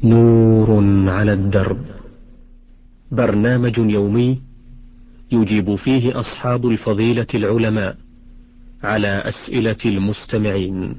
نور على الدرب، برنامج يومي يجيب فيه أصحاب الفضيلة العلماء على أسئلة المستمعين.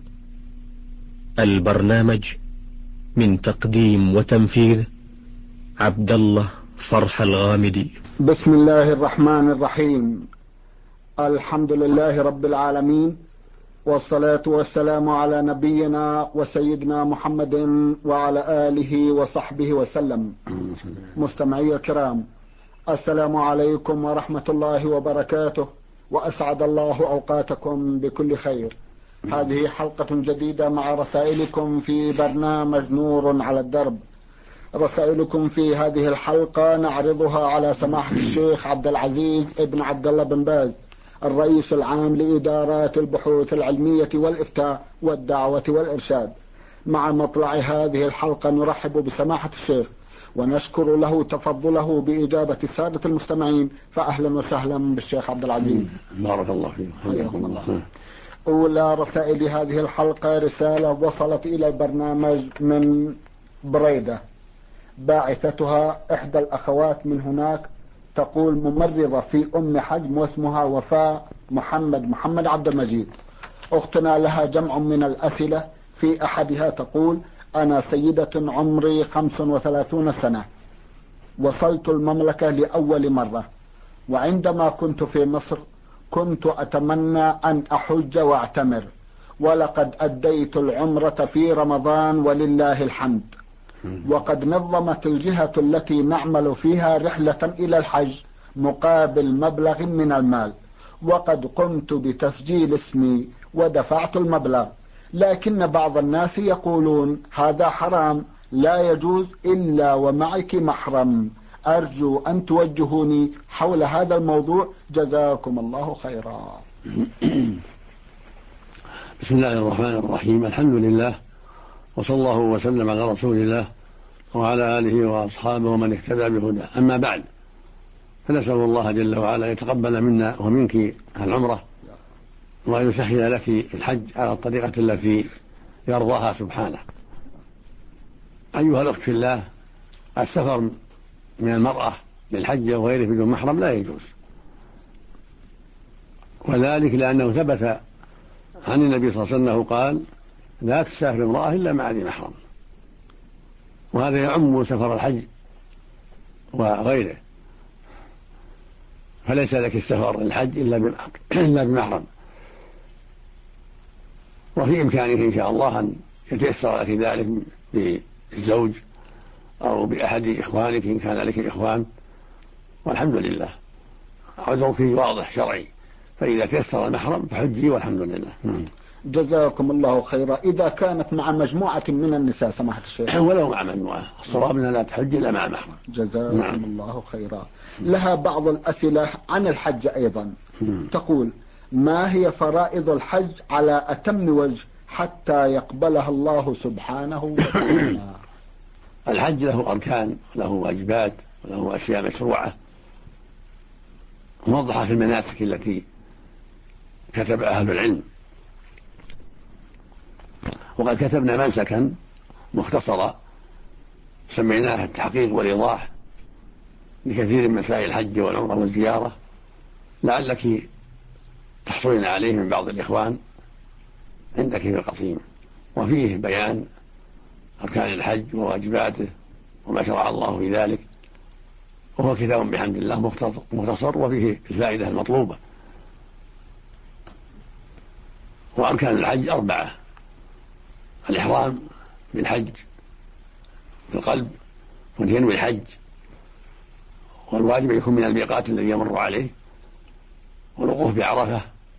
البرنامج من تقديم وتنفيذ عبد الله فرح الغامدي. بسم الله الرحمن الرحيم. الحمد لله رب العالمين، والصلاة والسلام على نبينا وسيدنا محمد وعلى آله وصحبه وسلم. مستمعي الكرام، السلام عليكم ورحمة الله وبركاته، وأسعد الله أوقاتكم بكل خير. هذه حلقة جديدة مع رسائلكم في برنامج نور على الدرب. رسائلكم في هذه الحلقة نعرضها على سماحة الشيخ عبد العزيز ابن عبد الله بن باز، الرئيس العام لإدارات البحوث العلمية والإفتاء والدعوة والإرشاد. مع مطلع هذه الحلقة نرحب بسماحة الشيخ ونشكر له تفضله بإجابة السادة المستمعين، فأهلا وسهلا بالشيخ عبد العزيز. بارك الله فيك، حياكم الله. أولى رسائل هذه الحلقة رسالة وصلت إلى البرنامج من بريدة، باعثتها إحدى الأخوات من هناك، تقول: ممرضة في أم حجم واسمها وفاء محمد عبد المجيد. أختنا لها جمع من الأسئلة، في أحدها تقول: أنا سيدة عمري 35 سنة، وصلت المملكة لأول مرة، وعندما كنت في مصر كنت أتمنى أن أحج وأعتمر، ولقد أديت العمرة في رمضان ولله الحمد، وقد نظمت الجهة التي نعمل فيها رحلة إلى الحج مقابل مبلغ من المال، وقد قمت بتسجيل اسمي ودفعت المبلغ، لكن بعض الناس يقولون هذا حرام لا يجوز إلا ومعك محرم. أرجو أن توجهوني حول هذا الموضوع، جزاكم الله خيرا. بسم الله الرحمن الرحيم. الحمد لله، وصلى الله وسلم على رسول الله وعلى آله وأصحابه ومن اهتدى بهداه. أما بعد، فنسأل الله جل وعلا يتقبل منا ومنك العمرة، وأن يسهل لك الحج على الطريقة التي يرضاها سبحانه. أيها الأخت في الله، السفر من المرأة للحج وغيره بدون محرم لا يجوز، وذلك لأنه ثبت عن النبي صلى الله عليه وسلم قال: لا تسافر امرأة إلا مع ذي محرم. وهذا يعم سفر الحج وغيره، فليس لك السفر للحج إلا بمحرم. وفي إمكانه إن شاء الله أن يتيسر لك ذلك بالزوج أو بأحد إخوانك إن كان لك إخوان، والحمد لله عذرك واضح شرعي، فإذا تيسر المحرم فحجي والحمد لله. جزاكم الله خيرا. إذا كانت مع مجموعة من النساء سماحة الشيخ؟ ولو مع مجموعة، الصواب أنها لا تحج إلا مع محرم. جزاكم الله خيرا. لها بعض الأسئلة عن الحج أيضا. تقول: ما هي فرائض الحج على أتم وجه حتى يقبلها الله سبحانه وتعالى؟ الحج له أركان، له واجبات، وله أشياء مشروعة موضحة في المناسك التي كتب أهل العلم. وقد كتبنا منسكا مختصرا سميناه التحقيق والإيضاح لكثير من مسائل الحج والعمرة والزيارة، لعلك تحصلين عليه من بعض الإخوان عندك في القصيم، وفيه بيان أركان الحج وواجباته وما شرع الله في ذلك، وهو كتاب بحمد الله مختصر وفيه الفائدة المطلوبة. وأركان الحج 4: الإحرام بالحج في القلب وينوي الحج، والواجب يكون من الميقات الذي يمر عليه، والوقوف بعرفة،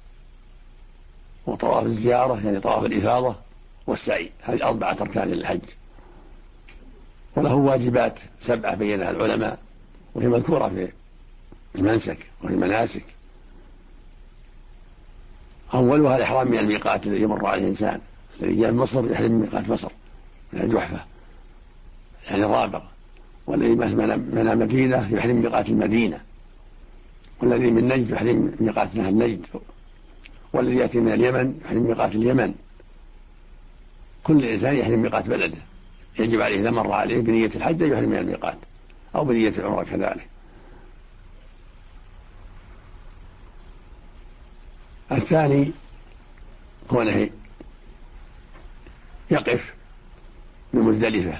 وطواف الزيارة يعني طواف الإفاضة، والسعي. هذه 4 أركان للحج. وله واجبات 7 بينها العلماء، وهي مذكورة في المنسك وفي المناسك. أولها الإحرام من الميقات الذي يمر عليه الإنسان، الذي جاء من مصر يحرم من ميقات مصر من الجحفة يعني الرابغ، والذي من المدينة يحرم ميقات المدينة، والذي من نجد يحرم ميقات نهر نجد، والذي يأتي من اليمن يحرم ميقات اليمن. كل إنسان يحرم ميقات بلده، يجب عليه إذا مر عليه بنية الحج أن يحرم من الميقات، أو بنية العمرة كذلك. الثاني كونه يقف بمزدلفة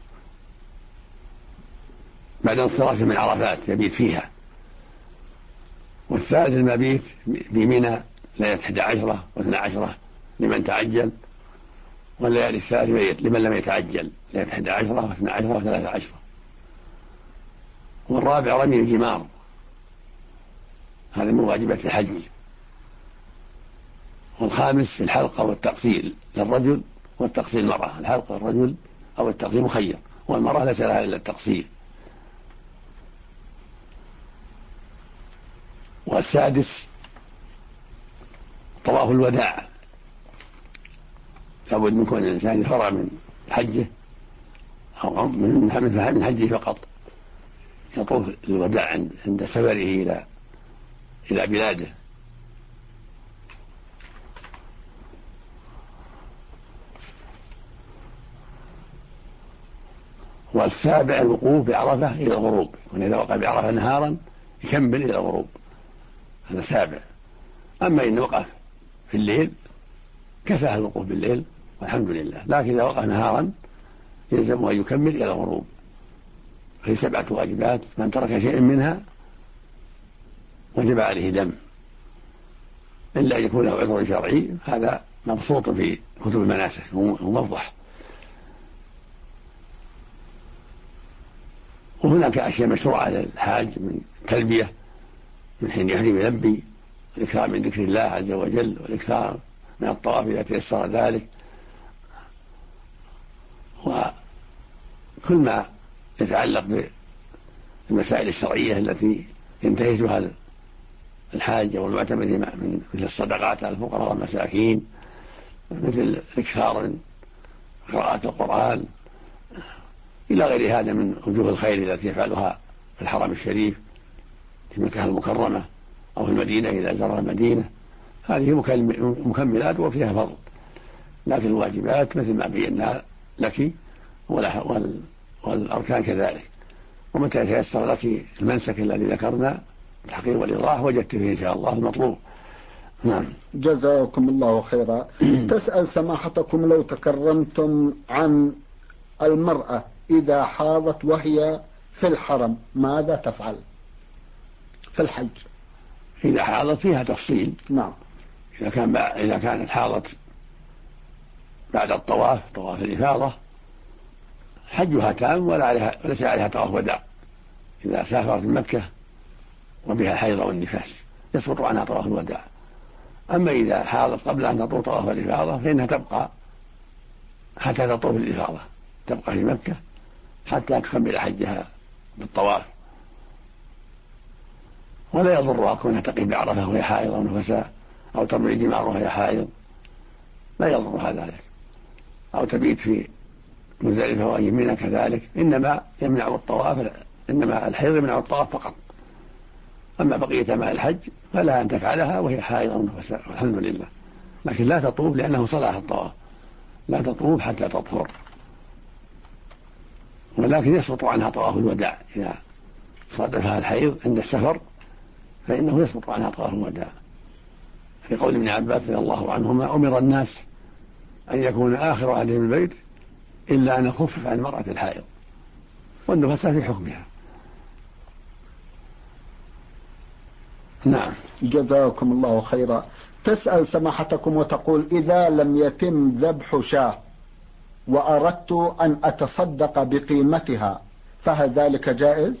بعد انصرافه من عرفات يبيت فيها. والثالث المبيت بمنى ليلة 11 و12 لمن تعجل، والليالي الثالث لمن لم يتعجل ليلة 11 و12 و13. والرابع رمي الجمار، هذا من واجبات الحج. والخامس الحلقة والتقصير للرجل والتقصير المرأة، الحلقة الرجل أو التقصير مخير، والمرأة ليس لها إلا التقصير. والسادس طواف الوداع، لابد من كون الإنسان يفرغ من حجه أو من حجه فقط، يطوف الوداع عند سفره إلى بلاده. والسابع الوقوف بعرفة إلى الغروب، وإذا وقع بعرفة نهارا يكمل إلى الغروب، هذا سابع. أما إن وقف في الليل كفاه الوقوف بالليل والحمد لله، لكن إذا وقف نهارا يلزم أن يكمل إلى الغروب. في 7 واجبات، من ترك شيئا منها وجب عليه دم، إلا أن يكون له عذر شرعي، هذا مبسوط في كتب المناسك وموضح. وهناك أشياء مشروعة للحاج من تلبية من حين يحرم يلبي، والإكثار من ذكر الله عز وجل، والإكثار من الطواف إذا تيسر ذلك، وكل ما يتعلق بالمسائل الشرعية التي ينتهزها الحاج والمعتمر من مثل الصدقات على الفقراء والمساكين، مثل الإكثار من قراءة القرآن إلى غير هذا من وجوه الخير التي يفعلها في الحرم الشريف في مكة المكرمة أو في المدينة إذا زار المدينة. هذه مكملات وفيها فضل، لكن الواجبات مثل ما بينا لك والأركان كذلك. ومتى تيسر لك المنسك الذي ذكرنا التحقيق والإيضاح وجدت فيه إن شاء الله المطلوب. نعم. جزاكم الله خيرا. تسأل سماحتكم لو تكرمتم عن المرأة إذا حاضت وهي في الحرم ماذا تفعل في الحج؟ إذا حاضت فيها تفصيل. نعم. إذا كانت حاضت بعد الطواف، طواف الإفاضة، حجها تام وليس عليها طواف وداع. إذا سافرت من مكة وبها الحيض والنفاس يسقط عنها طواف الوداع. أما إذا حاضت قبل أن تطوف طواف الإفاضة فإنها تبقى حتى تطوف الإفاضة، تبقى في مكة حتى تكمل حجها بالطواف. ولا يضرها كونها تقف بعرفة وهي حائض أو نفساء، أو ترمي الجمار وهي حائض، لا يضرها ذلك، أو تبيت في مزدلفة وأي منى كذلك. إنما الحيض يمنع الطواف فقط. أما بقية أعمال الحج فلها أن تفعلها وهي حائض أو نفساء والحمد لله، لكن لا تطوف لأنه صلاح الطواف، لا تطوف حتى تطهر. ولكن يسقط عنها طواف الوداع إذا صادفها الحيض عند السفر، فإنه يسقط عنها طواف الوداع، في قول ابن عباس رضي الله عنهما: أمر الناس أن يكون آخر عهدهم البيت إلا أن خفف عن المرأة الحائض، والنفساء في حكمها. نعم. جزاكم الله خيرا. تسأل سماحتكم وتقول: إذا لم يتم ذبح شاة وأردت أن أتصدق بقيمتها فهل ذلك جائز؟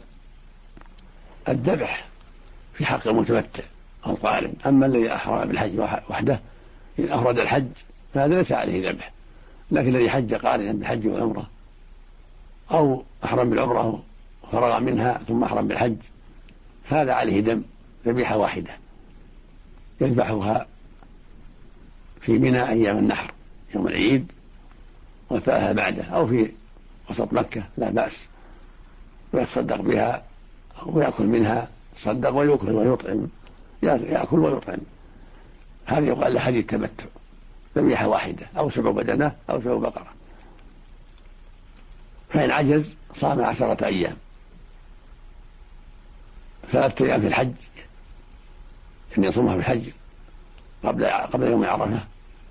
الذبح في حق المتمتع أو القارن. أما الذي أحرم بالحج وحده إن أفرد الحج فهذا ليس عليه ذبح، لكن الذي حج قارنا بالحج والعمرة أو أحرم بالعمرة وفرغ منها ثم أحرم بالحج هذا عليه دم، ذبيحة واحدة يذبحها في منى أيام النحر يوم العيد، والثلاثة بعده، أو في وسط مكة لا بأس، ويتصدق بها ويأكل منها، يتصدق ويأكل ويطعم، يأكل ويطعم. هذا يقال له حج التمتع، ذبيحة واحدة أو 7 بدنة أو 7 بقرة. فإن عجز صام 10 أيام، 3 أيام في الحج أن يصومها في الحج قبل يوم عرفة،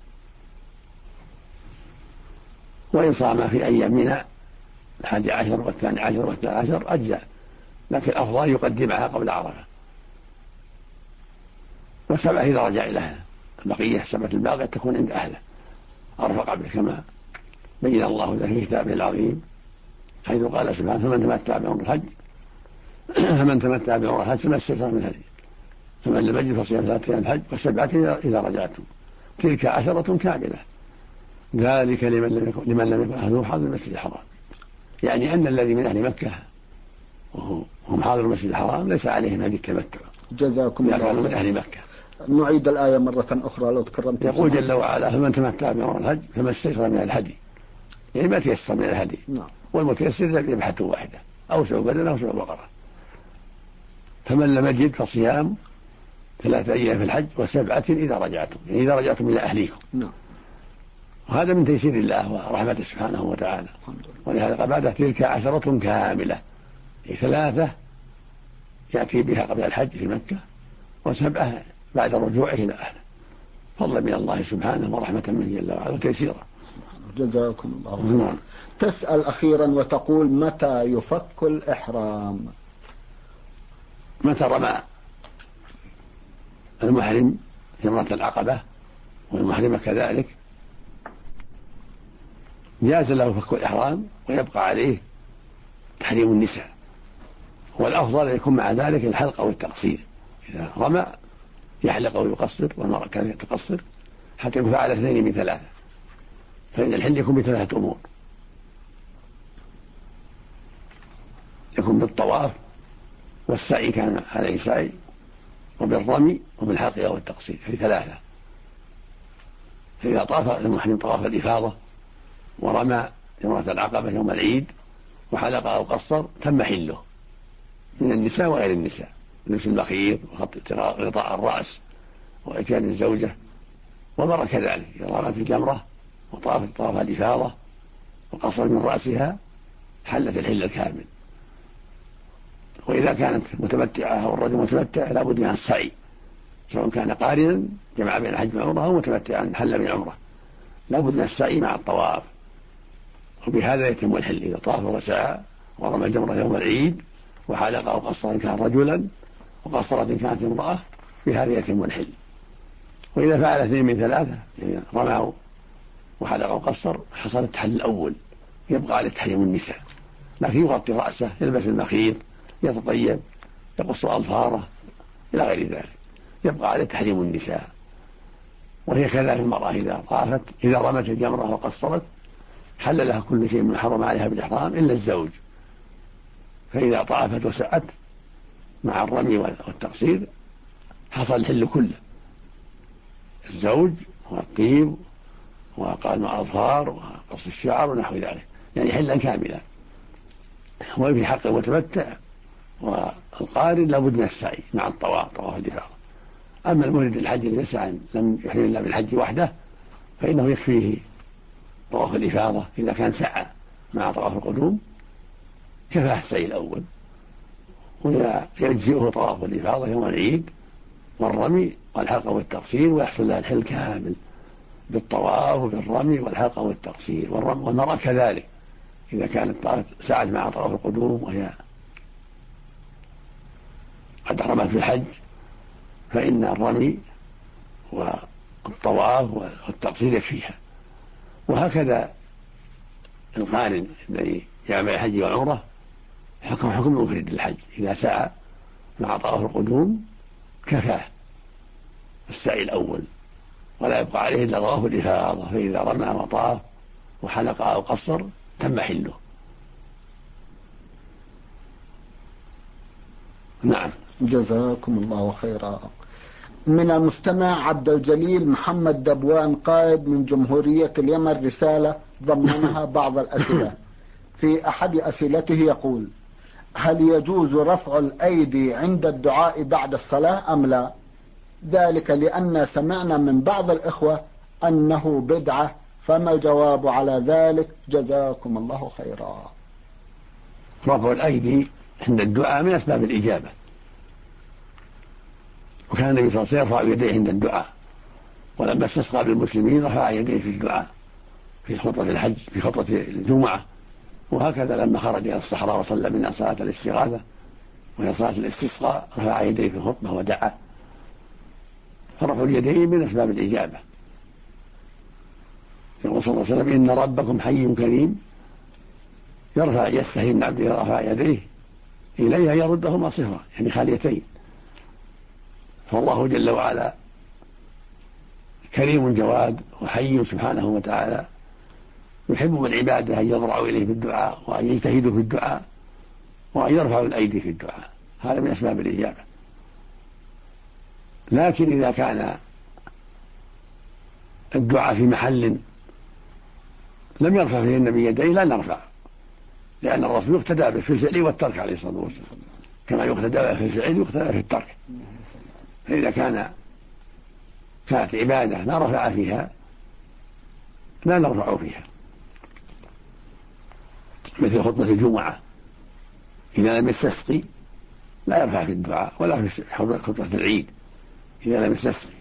وإن صام في أيام منى 11 و12 و13 أجزاء، لكن الأفضل يقدمها قبل عرفة. و7 إذا رجع إلى أهله، البقية 7 الباقية تكون عند أهله أرفق به، كما بين الله ذلك في كتابه العظيم حيث قال سبحانه: فمن تمتع بعمر الحج فما استيسر من الهدي، فمن لم يجد فصيام 3 أيام الحج و7 إذا رجعتم، تلك 10 كاملة، ذلك لمن لم يكن أهله حاضر المسجد الحرام. يعني أن الذي من أهل مكة وهم حاضر المسجد الحرام ليس عليهم هدي التمتع، جزاكم الله كانوا من أهل مكة. نعيد الآية مرة أخرى لو تكرمت. يقول جل وعلا: فمن تمتع بعمر الحج فما استيسر من الهدي، يعني ما تيسر من الهدي. والمتيسر ذبيحة واحدة أو سوى بدن أو سوى بقرة. فمن لم يجد فصيام 3 أيام في الحج و7 إذا رجعتم، يعني إذا رجعتم إلى أهليكم. وهذا من تيسير الله ورحمته سبحانه وتعالى. ولهذا قال بعد تلك 10 كاملة، يعني 3 يأتي بها قبل الحج في مكة، و7 بعد رجوعه إلى أهله، فضلا من الله سبحانه ورحمة منه جل وعلا وتيسيرا. جزاكم الله. تسأل أخيرا وتقول: متى يفك الإحرام؟ متى رمى المحرم جمرة العقبة والمحرمة كذلك جاز له فك الإحرام، ويبقى عليه تحريم النساء، والأفضل أن يكون مع ذلك الحلق أو التقصير. إذا رمى يحلق أو يقصر، والمرأة كانت تقصر حتى يكون فعل 2 من 3، فإن الحل يكون ب3 أمور: يكون بالطواف والسعي كان عليه سعي، وبالرمي وبالحلق أو التقصير، هذه 3. فإذا طاف المحرم طواف الإفاضة ورمى جمرة العقبة يوم العيد وحلق أو قصر تم حله من النساء وغير النساء، لبس المخيط وغطاء الرأس وإتيان الزوجة. والمرأة كذلك إذا رمت الجمرة وطافت طواف الإفاضة وقصر من رأسها حلت الحل الكامل. وإذا كانت متمتعة أو الرجل متمتع لابد من السعي، سواء كان قارنا جمع بين الحج والعمرة أو متمتعا حل بالعمرة، لابد من السعي مع الطواف، وبهذا يتم الحل. إذا طاف وسعى ورمى الجمرة يوم العيد وحلق أو قصر إن كان رجلا وقصرت إن كانت امرأة، بهذا يتم الحل. وإذا فعل 2 من 3، يعني رمى وحلق أو قصر، حصل التحلل الأول، يبقى على تحريم النساء، لكن يغطي رأسه، يلبس المخيط، يتطيب، يقص أظفاره إلى غير ذلك، يبقى على تحريم النساء. وهي كذلك المرأة إذا رمت الجمرة وقصرت حل لها كل شيء من حرم عليها بالإحرام إلا الزوج، فإذا طافت وسعت مع الرمي والتقصير حصل الحل كله: الزوج والطيب وقال الأظفار وقص الشعر ونحو ذلك، يعني حلا كاملا. وفي حق المتمتع والقارن لابد من السعي مع الطواف، طواف الإفاضة. أما المريد الحج ليس لم يحرم إلا بالحج وحده فإنه يكفيه طواف الإفاضة إذا كان سعى مع طواف القدوم، كفاه السعي الأول، ويجزئه طواف الإفاضة يوم العيد والرمي والحلق والتقصير، ويحصل لها الحل كامل بالطواف وبالرمي والحلق والتقصير. والمرأة كذلك إذا كانت سعت مع طواف القدوم وهي قد أحرمت في الحج، فإن الرمي والطواف والتقصير يكفيها. وهكذا القارن الذي جامع الحج والعمرة حكم المفرد للحج، إذا سعى مع طواف القدوم كفاه السعي الأول، ولا يبقى عليه إلا طواف الإفاضة، فإذا رمى وطاف وحلق أو قصر تم حله. نعم. جزاكم الله خيرا. من المستمع عبد الجليل محمد دبوان قائد من جمهورية اليمن رسالة ضمنها بعض الأسئلة. في أحد أسئلته يقول: هل يجوز رفع الأيدي عند الدعاء بعد الصلاة أم لا؟ ذلك لأن سمعنا من بعض الإخوة أنه بدعة، فما الجواب على ذلك؟ جزاكم الله خيرا. رفع الأيدي عند الدعاء من أسباب الإجابة، وكان النبي صلى الله عليه وسلم يرفع يديه عند الدعاء، ولما استسقى بالمسلمين رفع يديه في الدعاء في خطبة الحج في خطبة الجمعة، وهكذا لما خرج إلى الصحراء وصلى منها صلاة الاستغاثة وهي صلاة الاستسقاء رفع يديه في الخطبة ودعا. فرفع اليدين من أسباب الإجابة. يقول صلى الله عليه وسلم: إن ربكم حي كريم يستحي من عبده رفع يديه إليها يردهما صفرا، يعني خاليتين. فالله جل وعلا كريم جواد وحي سبحانه وتعالى، يحب من عباده أن يضرعوا إليه بالدعاء وأن يجتهدوا في الدعاء وأن يرفعوا الأيدي في الدعاء، هذا من أسباب الإجابة. لكن إذا كان الدعاء في محل لم يرفع فيه النبي يديه لا نرفع، لأن الرسول يقتدى به في الفعل والترك عليه الصلاة والسلام، كما يقتدى به في الفعل يقتدى في الترك. فإذا كانت عبادة لا رفع فيها لا نرفع فيها، مثل خطبة الجمعة إذا لم يستسقي لا يرفع في الدعاء، ولا في خطبة العيد إذا لم يستسقي،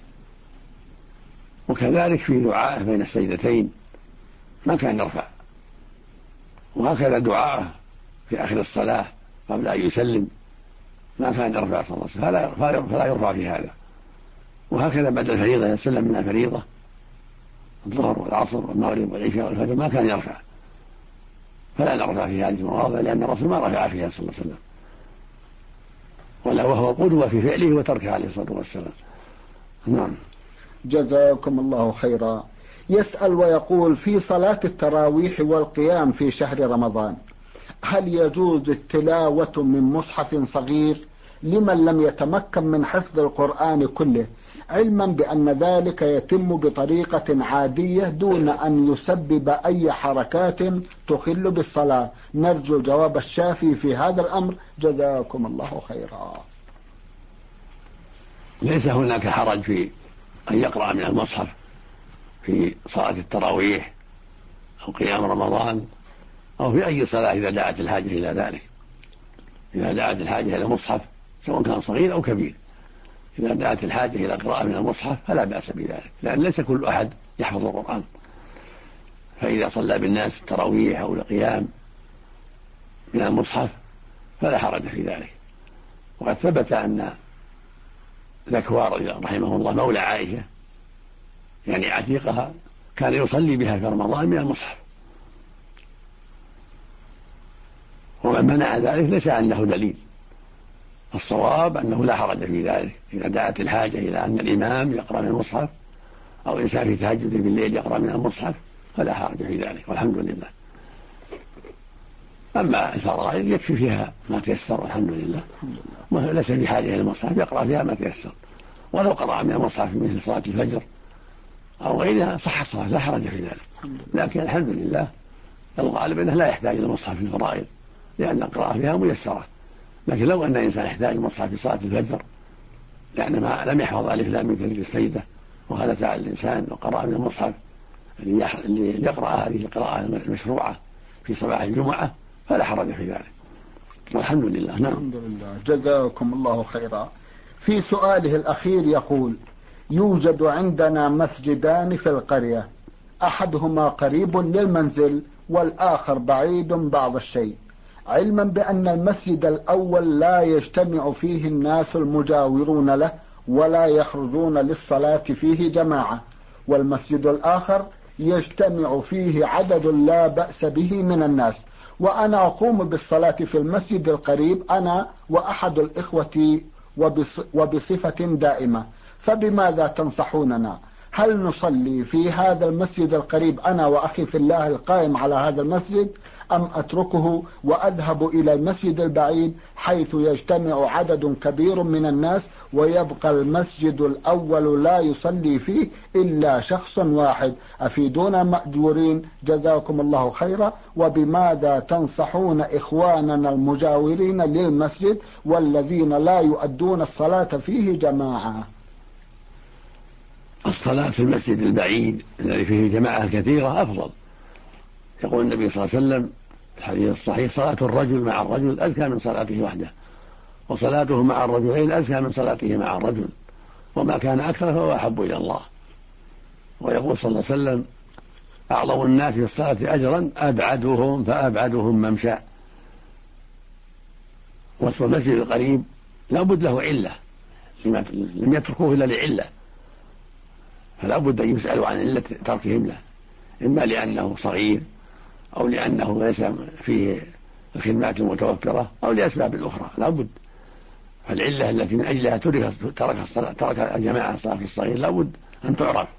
وكذلك في دعاءه بين السجدتين ما كان يرفع، وهكذا دعاءه في آخر الصلاة قبل أن يسلم ما كان يرفع صلى الله عليه وسلم، فلا يرفع في هذا. وهكذا بعد الفريضة يسلم من الفريضة الظهر والعصر والمغرب والعشاء والفجر ما كان يرفع، فلا نرفع في هذه المواضع، لأن الرسول ما رفع فيها صلى الله عليه وسلم، ولا وهو قدوة في فعله وتركه عليه الصلاة والسلام. نعم. جزاكم الله خيرا. يسأل ويقول: في صلاة التراويح والقيام في شهر رمضان هل يجوز التلاوة من مصحف صغير لمن لم يتمكن من حفظ القرآن كله، علما بأن ذلك يتم بطريقة عادية دون أن يسبب أي حركات تخل بالصلاة؟ نرجو الجواب الشافي في هذا الأمر، جزاكم الله خيرا. ليس هناك حرج في أن يقرأ من المصحف في صلاة التراويح أو قيام رمضان أو في أي صلاة إذا دعت الحاجة إلى ذلك. إذا دعت الحاجة إلى مصحف سواء كان صغير أو كبير، إذا دعت الحاجة إلى قراءة من المصحف فلا بأس بذلك، لأن ليس كل أحد يحفظ القرآن، فإذا صلى بالناس التراويح أو القيام من المصحف فلا حرج في ذلك. وقد ثبت أن ذكوان رحمه الله مولى عائشة يعني عتيقها كان يصلي بها في رمضان من المصحف، ومن منع ذلك ليس عنده دليل. الصواب أنه لا حرج في ذلك إذا دعت الحاجة إلى أن الإمام يقرأ من المصحف أو إنسان في تهجد بالليل يقرأ من المصحف فلا حرج في ذلك، والحمد لله. أما الفرائض يكفي فيها ما تيسر والحمد لله، وليس بحاجة إلى المصحف يقرأ فيها ما تيسر، ولو قرأ من المصحف مثل صلاة الفجر أو غيرها صح الصلاة لا حرج في ذلك. لكن الحمد لله الغالب أنه لا يحتاج إلى المصحف في الفرائض لأن القراءة فيها ميسرة. لكن لو أن الإنسان يحتاج المصحف في صلاة الفجر لأن ما لم يحفظ ألف لام من تدريج السجدة وهذا فعل الإنسان وقرأ من المصحف اللي يقرأ هذه القراءة المشروعة في صباح الجمعة فلا حرج في ذلك، والحمد لله. نعم. الحمد لله، جزاكم الله خيرا. في سؤاله الأخير يقول: يوجد عندنا مسجدان في القرية، أحدهما قريب للمنزل والآخر بعيد بعض الشيء، علما بأن المسجد الأول لا يجتمع فيه الناس المجاورون له ولا يخرجون للصلاة فيه جماعة، والمسجد الآخر يجتمع فيه عدد لا بأس به من الناس، وأنا أقوم بالصلاة في المسجد القريب أنا وأحد الإخوة وبصفة دائمة، فبماذا تنصحوننا؟ هل نصلي في هذا المسجد القريب أنا وأخي في الله القائم على هذا المسجد، أم أتركه وأذهب إلى المسجد البعيد حيث يجتمع عدد كبير من الناس ويبقى المسجد الأول لا يصلي فيه إلا شخص واحد؟ أفيدونا مأجورين جزاكم الله خيرا. وبماذا تنصحون إخواننا المجاورين للمسجد والذين لا يؤدون الصلاة فيه جماعة؟ الصلاة في المسجد البعيد الذي فيه جماعة كثيرة أفضل. يقول النبي صلى الله عليه وسلم: الحديث الصحيح: صلاة الرجل مع الرجل أزكى من صلاته وحده، وصلاته مع الرجلين أزكى من صلاته مع الرجل، وما كان أكثر فهو أحب إلى الله. ويقول صلى الله عليه وسلم: أعظم الناس في الصلاة أجرا أبعدهم فأبعدهم ممشى. واسم المسجد القريب لا بد له علة، لم يتركوه إلا لعلة، فلا بد أن يسألوا عن علة تركهم له، إما لأنه صغير أو لأنه ليس فيه الخدمات المتوفرة أو لأسباب أخرى، لا بد. فالعلة التي من أجلها ترك الجماعة الصلاة في الصغير لا بد أن تعرف.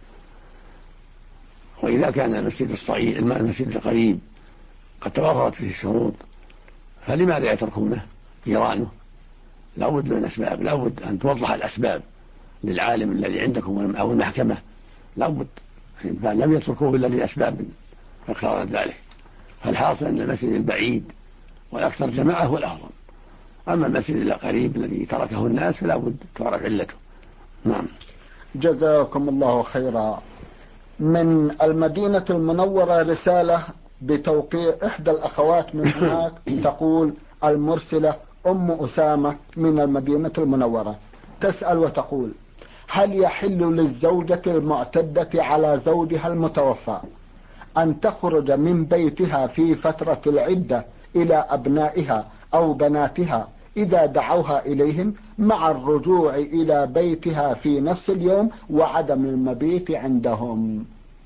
وإذا كان المسجد الصغير المسجد القريب قد توفرت فيه الشروط، فلماذا يتركونه جيرانه؟ لا بد من أسباب، لا بد أن توضح الأسباب للعالم الذي عندكم أو المحكمة، لا بد، فلم يتركوه إلا لأسباب فاقتضت ذلك. فالحاصل أن المسجد البعيد والأكثر جماعة هو الأفضل، أما المسجد القريب الذي تركه الناس فلا بد تعرف علته. نعم. جزاكم الله خيرا. من المدينة المنورة رسالة بتوقيع إحدى الأخوات من هناك تقول: المرسلة أم أسامة من المدينة المنورة، تسأل وتقول: هل يحل للزوجة المعتدة على زوجها المتوفى أن تخرج من بيتها في فترة العدة إلى أبنائها أو بناتها إذا دعوها إليهم، مع الرجوع إلى بيتها في نفس اليوم وعدم المبيت عندهم؟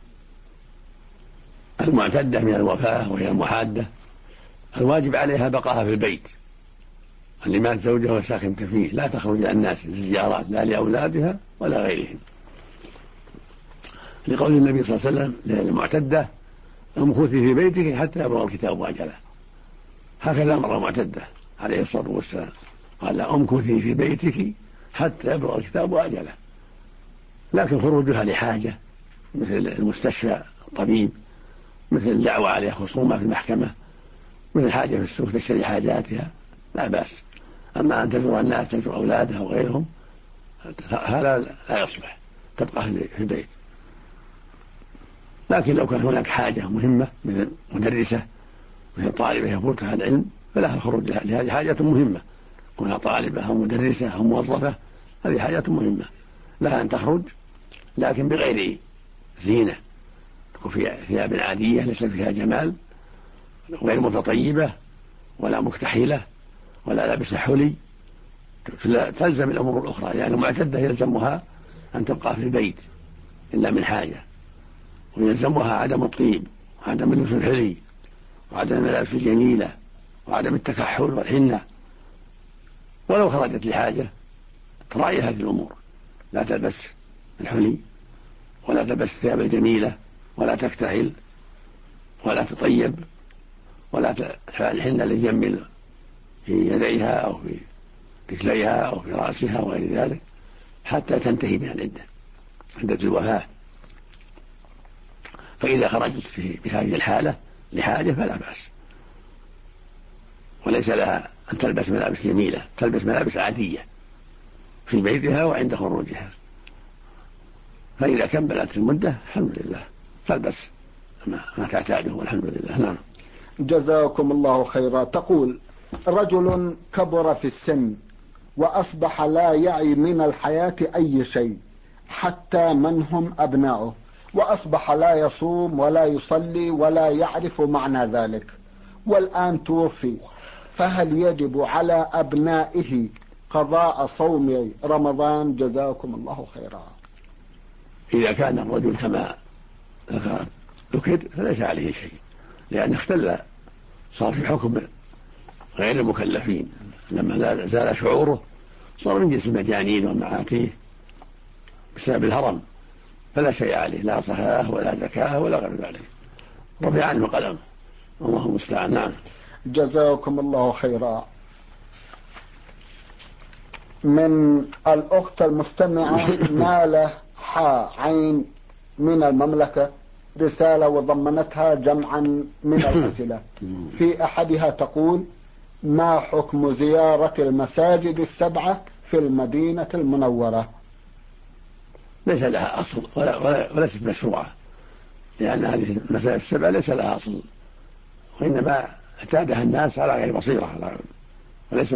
المعتدة من الوفاة وهي المحادة الواجب عليها بقاها في البيت اللي مات زوجها وساكنت فيه، لا تخرج إلى الناس للزيارات لا لأولادها ولا غيرهم، لقول النبي صلى الله عليه وسلم للمعتدة: امكثي في بيتك حتى يبلغ الكتاب أجله. هكذا أمر المعتدة عليه الصلاة والسلام، قال: امكثي في بيتك حتى يبلغ الكتاب أجله. لكن خروجها لحاجة مثل المستشفى، الطبيب، مثل الدعوة عليها خصومة في المحكمة، مثل حاجة في السوق تشتري حاجاتها، لا بأس. أما أن تزور الناس، تزور أولادها وغيرهم، هذا لا يصلح، تبقى في البيت. لكن لو كان هناك حاجة مهمة من مدرسة، مثل طالبة يفوتها العلم، فلها الخروج لهذه حاجة مهمة، كونها طالبة أو مدرسة أو موظفة، هذه حاجة مهمة، لها أن تخرج، لكن بغير زينة، تكون في ثياب عادية ليس فيها جمال، غير متطيبة ولا مكتحلة ولا لابسة حلي، تلزم الأمور الأخرى، يعني المعتدة يلزمها أن تبقى في البيت إلا من حاجة، ويلزمها عدم الطيب وعدم اللبس الحلي وعدم الملابس الجميلة وعدم التكحل والحنة. ولو خرجت لحاجة تراعي هذه الأمور، لا تلبس الحلي ولا تلبس الثياب الجميلة ولا تكتحل ولا تطيب ولا تفعل الحنة لتجمل في يديها أو في رجليها أو في رأسها وغير ذلك حتى تنتهي من العدة، عدة الوفاة. فإذا خرجت بهذه الحالة لحاجة فلا بأس، وليس لها أن تلبس ملابس جميلة، تلبس ملابس عادية في بيتها وعند خروجها. فإذا كملت المدة الحمد لله تلبس ما تعتاده والحمد لله. نعم. جزاكم الله خيرا. تقول: رجل كبر في السن وأصبح لا يعي من الحياة أي شيء حتى من هم أبناؤه، وأصبح لا يصوم ولا يصلي ولا يعرف معنى ذلك، والآن توفي، فهل يجب على أبنائه قضاء صوم رمضان؟ جزاكم الله خيرا. إذا كان الرجل كما ذكر فليس عليه شيء، لأن اختل، صار في حكم غير المكلفين، لما زال شعوره صار من جنس المجانين والمعاتيه بسبب الهرم، فلا شيء عليه، لا صلاة ولا زكاة ولا غير ذلك، رفع عنه قلم، الله المستعان. نعم. جزاكم الله خيرا. من الأخت المستمعة نالة عين من المملكة رسالة وضمنتها جمعا من الأسئلة. في أحدها تقول: ما حكم زيارة المساجد السبعة في المدينة المنورة؟ ليس لها أصل وليست مشروعة، لأن هذه المساجد السبعة ليس لها أصل، وإنما اعتادها الناس على غير بصيرة، وليست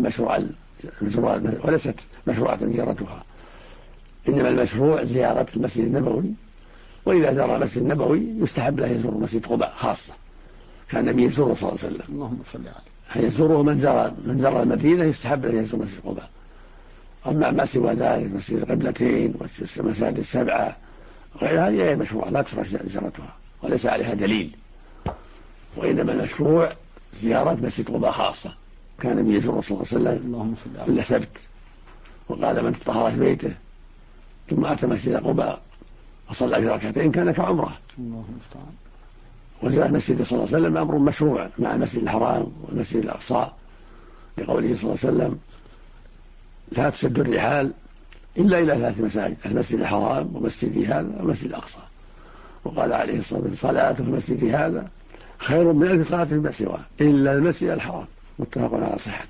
مشروعة زيارتها، إنما المشروع زيارة المسجد النبوي. وإذا زار المسجد النبوي يستحب له يزور مسجد قباء خاصة، كان النبي يزوره صلى الله عليه وسلم. اللهم صل عليه. يزوره من زار المدينة يستحب له يزور مسجد قباء. أما ما سوى ذلك مسجد القبلتين والمساجد السبعة غير هذه مشروع لا تشرع زيارتها وليس عليها دليل، وإنما المشروع زيارة مسجد قباء خاصة، كان النبي يزوره صلى الله عليه وسلم كل سبت، وقال من تطهر في بيته ثم أتى مسجد قباء وصلى في ركعتين كان كعمره. وزيارة المسجد صلى الله عليه وسلم أمر مشروع مع المسجد الحرام والمسجد الأقصى، لقوله صلى الله عليه وسلم لا تسد الرحال إلا إلى 3 مساجد: المسجد الحرام ومسجدي هذا ومسجد الأقصى. وقال عليه الصلاة والسلام صلاة في المسجد هذا خير من 1000 صلاة فيما سواه إلا المسجد الحرام، متفق على صحته.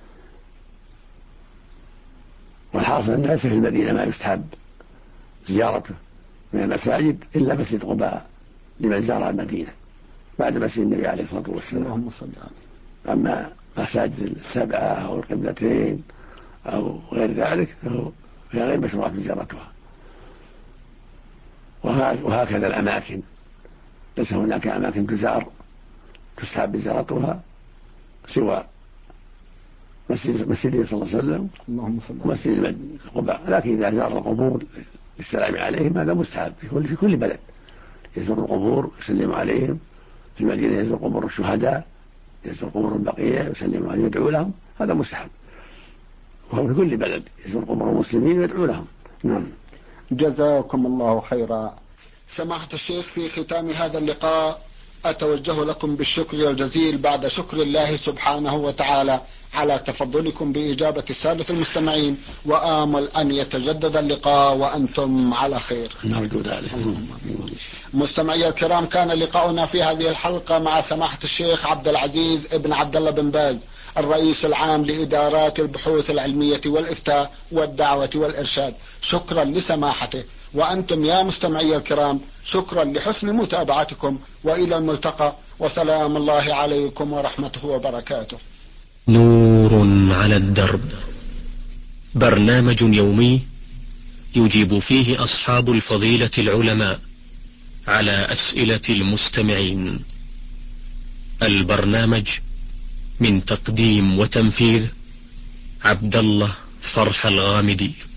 والحاصل أن ليس في المدينة ما يستحب زيارته من المساجد إلا مسجد قباء لمن زار المدينة بعد مسجد النبي عليه الصلاة والسلام. أما مساجد السبعة أو القبلتين أو غير ذلك فهي غير مشروعة زيارتها. وهكذا الأماكن، ليس هناك أماكن تزار تستحب زيارتها سوى مسجده صلى الله عليه وسلم ومسجد قباء. لكن إذا زار القبور للسلام عليهم هذا مستحب في كل بلد، يزور القبور يسلم عليهم. في المدينة يزور قبور الشهداء، يزور قبور البقية يسلم عليهم يدعو لهم، هذا مستحب. وهو في كل بلد يزور قبور المسلمين ويدعو لهم. نعم. جزاكم الله خيرا. سماحة الشيخ، في ختام هذا اللقاء أتوجه لكم بالشكر الجزيل بعد شكر الله سبحانه وتعالى على تفضلكم بإجابة السادة المستمعين، وآمل أن يتجدد اللقاء وأنتم على خير. نرجو ذلك. مستمعي الكرام، كان لقاؤنا في هذه الحلقة مع سماحة الشيخ عبد العزيز ابن عبد الله بن باز، الرئيس العام لإدارات البحوث العلمية والإفتاء والدعوة والإرشاد. شكرا لسماحته، وأنتم يا مستمعي الكرام شكرا لحسن متابعتكم، وإلى الملتقى، وسلام الله عليكم ورحمته وبركاته. نور على الدرب، برنامج يومي يجيب فيه أصحاب الفضيلة العلماء على أسئلة المستمعين. البرنامج من تقديم وتنفيذ عبد الله فرح الغامدي.